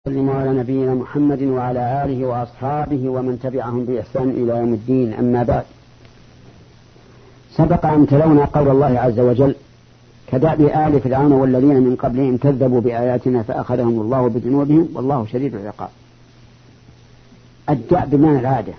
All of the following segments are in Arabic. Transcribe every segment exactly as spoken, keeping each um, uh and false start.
وسلم على نبينا محمد وعلى آله وأصحابه ومن تبعهم بإحسان إلى يوم الدين. أما بعد، سبق أن تلونا قول الله عز وجل: كدأب آل فرعون والذين من قبلهم كذبوا بآياتنا فأخذهم الله بذنوبهم والله شديد العقاب. الدأب بمعنى العادة،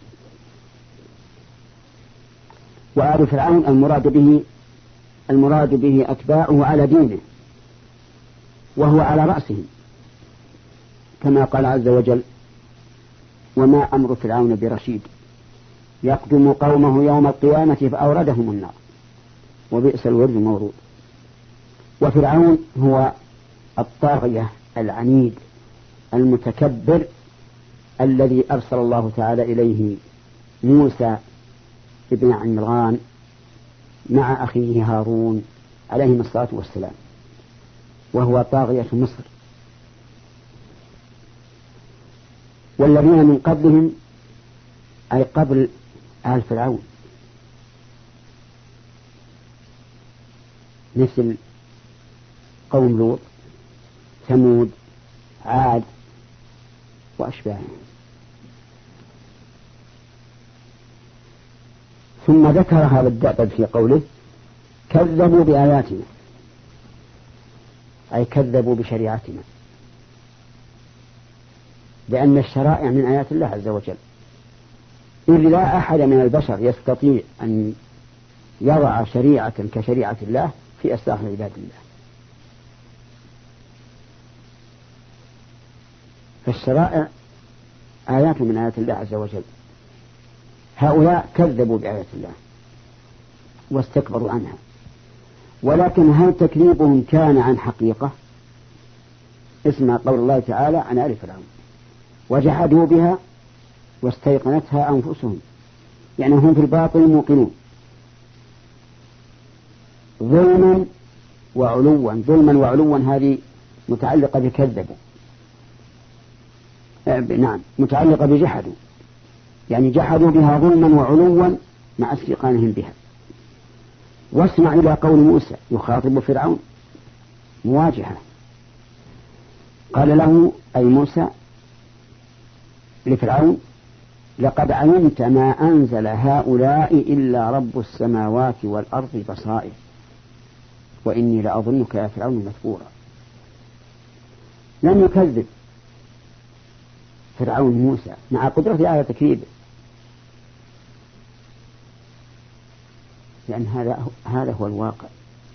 وآل فرعون المراد به المراد به أتباعه على دينه وهو على رأسهم، كما قال عز وجل: وما أمر فرعون برشيد يقدم قومه يوم القيامة فأوردهم النار وبئس الورد المورود. وفرعون هو الطاغية العنيد المتكبر الذي أرسل الله تعالى إليه موسى ابن عمران مع أخيه هارون عليهم الصلاة والسلام، وهو طاغية مصر. والذين من قبلهم أي قبل آل فرعون، مثل قوم لوط، ثمود، عاد وأشباههم. ثم ذكر هذا الدأب في قوله: كذبوا بآياتنا، أي كذبوا بشريعتنا، لأن الشرائع من آيات الله عز وجل، إذ لا أحد من البشر يستطيع أن يضع شريعة كشريعة الله في أسلاح عباد الله. فالشرائع آيات من آيات الله عز وجل. هؤلاء كذبوا بآيات الله واستكبروا عنها، ولكن هل تكذيبهم كان عن حقيقة؟ اسمع قول الله تعالى عن آل فرعون: وجحدوا بها واستيقنتها أنفسهم، يعني هم في الباطل موقنون، ظلما وعلوا. ظلما وعلوا هذه متعلقة بكذبوا، نعم متعلقة بجحدوا، يعني جحدوا بها ظلما وعلوا مع استيقانهم بها. واسمع إلى قول موسى يخاطب فرعون مواجهة، قال له أي موسى لفرعون: لقد علمت ما أنزل هؤلاء إلا رب السماوات والأرض بصائر وإني لأظنك يا فرعون مثبورا. لم يكذب فرعون موسى مع قدرته على تكذيبه، لأن هذا هذا هو الواقع.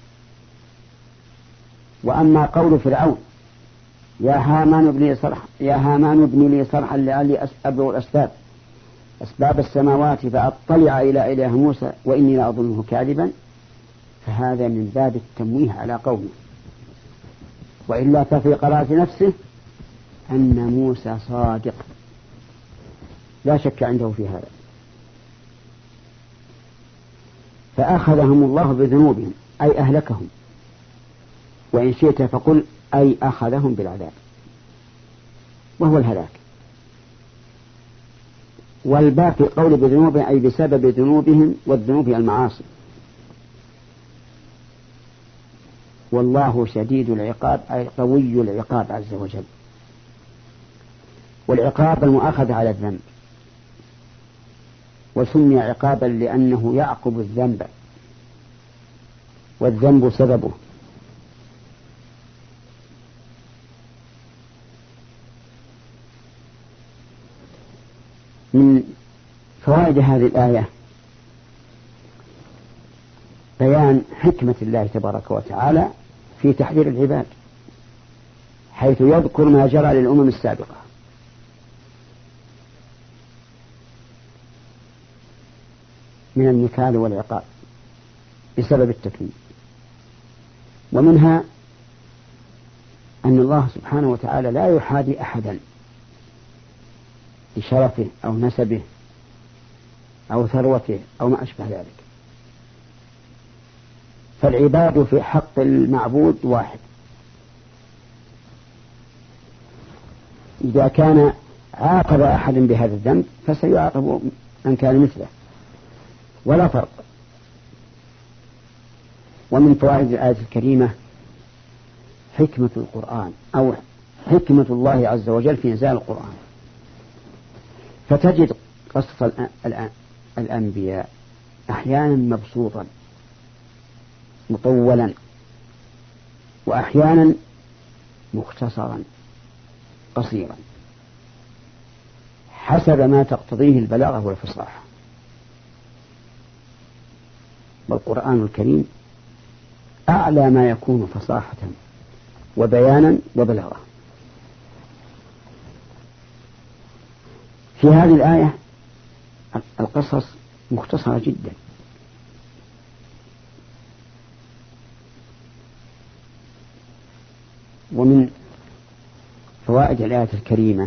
وأما قول فرعون: يا هامان ابن لي صرحا يا هامان ابن لي صرحا لعلي أبلغ الأسباب أسباب السماوات فأطلع إلى إله موسى وإني لأظنه كاذبا، فهذا من باب التمويه على قومه، وإلا ففي قراءة نفسه أن موسى صادق لا شك عنده في هذا. فأخذهم الله بذنوبهم أي أهلكهم، وإن شئت فقل أي أخذهم بالعذاب وهو الهلاك. والباقي قول بذنوبهم أي بسبب ذنوبهم، والذنوب المعاصي. والله شديد العقاب أي قوي العقاب عز وجل. والعقاب المؤاخذة على الذنب، وسمي عقابا لأنه يعقب الذنب والذنب سببه. من فوائد هذه الآية بيان حكمة الله تبارك وتعالى في تحذير العباد، حيث يذكر ما جرى للأمم السابقة من النكال والعقاب بسبب التكذيب. ومنها أن الله سبحانه وتعالى لا يحادي أحدا بشرفه أو نسبه أو ثروته أو ما أشبه ذلك، فالعباد في حق المعبود واحد. إذا كان عاقب أحد بهذا الذنب فسيعاقب من كان مثله ولا فرق. ومن فوائد الآية الكريمة حكمة القرآن أو حكمة الله عز وجل في إنزال القرآن. فتجد قصص الأنبياء أحيانا مبسوطا مطولا، وأحيانا مختصرا قصيرا حسب ما تقتضيه البلاغة والفصاحة. والقرآن الكريم أعلى ما يكون فصاحة وبيانا وبلاغة. في هذه الآية القصص مختصرة جدا، ومن فوائد الآية الكريمة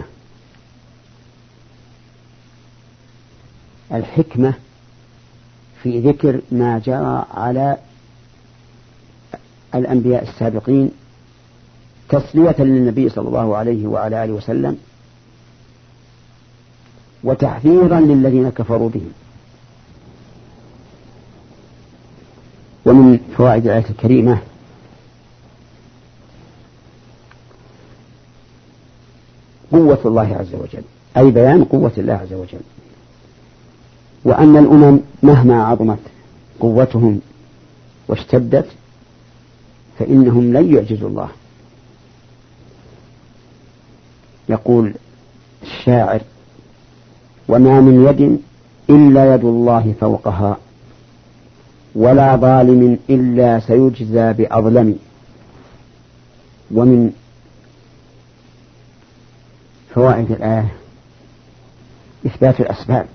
الحكمة في ذكر ما جرى على الأنبياء السابقين تسلية للنبي صلى الله عليه وعلى آله وسلم وتحذيرا للذين كفروا بهم. ومن فوائد الآية الكريمة قوة الله عز وجل، أي بيان قوة الله عز وجل، وأن الأمم مهما عظمت قوتهم واشتدت فإنهم لن يعجزوا الله. يقول الشاعر: وما من يد إلا يد الله فوقها، ولا ظالم إلا سيجزى بأظلم. ومن فوائد الآية إثبات الأسباب،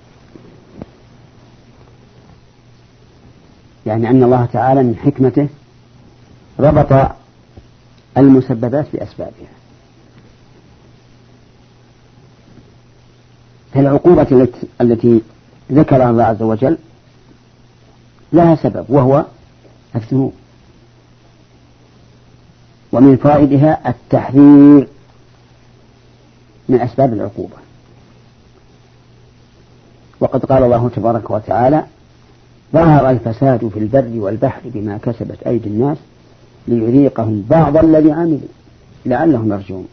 يعني أن الله تعالى من حكمته ربط المسببات بأسبابها. فالعقوبة التي ذكرها الله عز وجل لها سبب وهو الذنوب. ومن فوائدها التحذير من أسباب العقوبة. وقد قال الله تبارك وتعالى: ظهر الفساد في البر والبحر بما كسبت أيدي الناس ليذيقهم بعض الذي عملوا لعلهم يرجعون.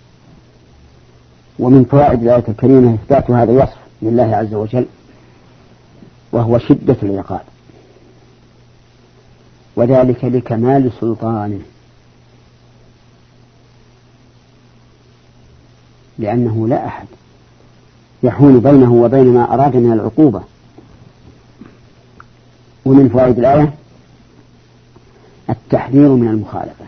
ومن فوائد الآية الكريمة إثبات هذا الوصف لله عز وجل، وهو شدة العقاب، وذلك لكمال سلطانه، لأنه لا أحد يحول بينه وبين ما أراد من العقوبة. ومن فوائد الآية التحذير من المخالفة،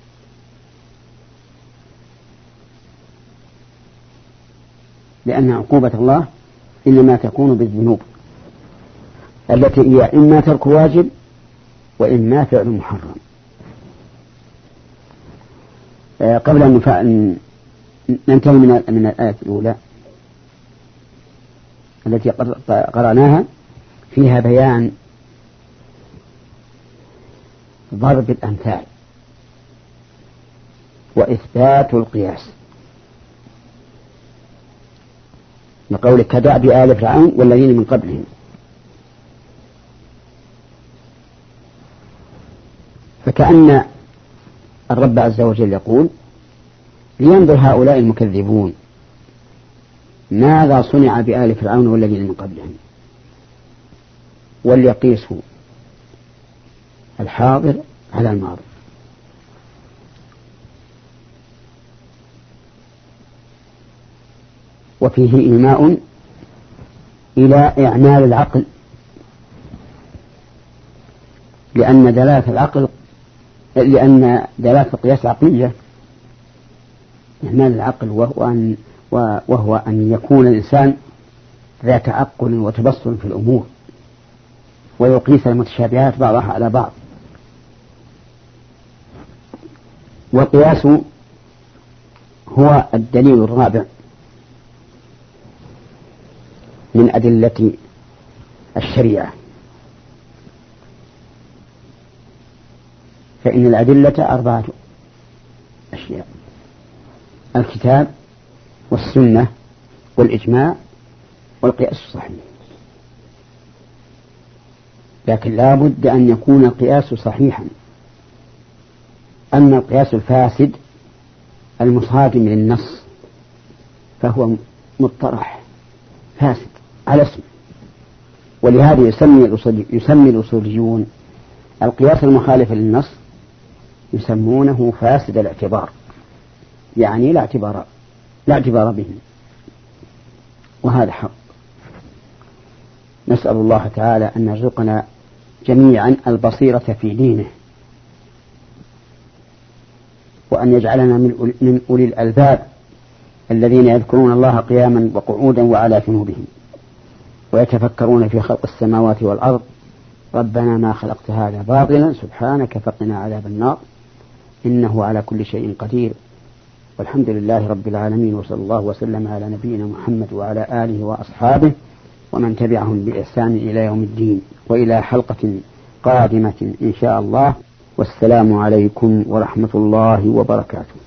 لأن عقوبة الله إنما تكون بالذنوب التي هي إما ترك واجب وإما فعل محرم. قبل أن ننتهي من الآية الأولى التي قرأناها فيها بيان ضرب الأمثال وإثبات القياس، لقولك كدأب آل فرعون والذين من قبلهم. فكأن الرب عز وجل يقول: لينظر هؤلاء المكذبون ماذا صنع بآل فرعون والذين من قبلهم، وليقيسوا الحاضر على الماضي. وفيه إيماء إلى إعمال العقل، لأن دلالة العقل لأن دلالة القياس عقلية. إعمال العقل وهو أن, وهو أن يكون الإنسان ذا تعقل وتبصر في الأمور، ويقيس المتشابهات بعضها على بعض. والقياس هو الدليل الرابع من أدلة الشريعة، فإن الأدلة أربعة أشياء: الكتاب والسنة والإجماع والقياس الصحيح. لكن لا بد أن يكون القياس صحيحا. أما القياس الفاسد المصادم للنص فهو مطرح فاسد على اسم. ولهذا يسمي يسمي الأصوليون القياس المخالف للنص يسمونه فاسد الاعتبار، يعني لا اعتبار لا اعتبار به، وهذا حق. نسأل الله تعالى أن يرزقنا جميعا البصيرة في دينه، وأن يجعلنا من أولي الألباب الذين يذكرون الله قياما وقعودا وعلى جنوبهم ويتفكرون في خلق السماوات والأرض. ربنا ما خلقت هذا باطلا سبحانك فقنا عذاب النار إنه على كل شيء قدير. والحمد لله رب العالمين، وصلى الله وسلم على نبينا محمد وعلى آله وأصحابه ومن تبعهم بإحسان إلى يوم الدين، وإلى حلقة قادمة إن شاء الله، والسلام عليكم ورحمة الله وبركاته.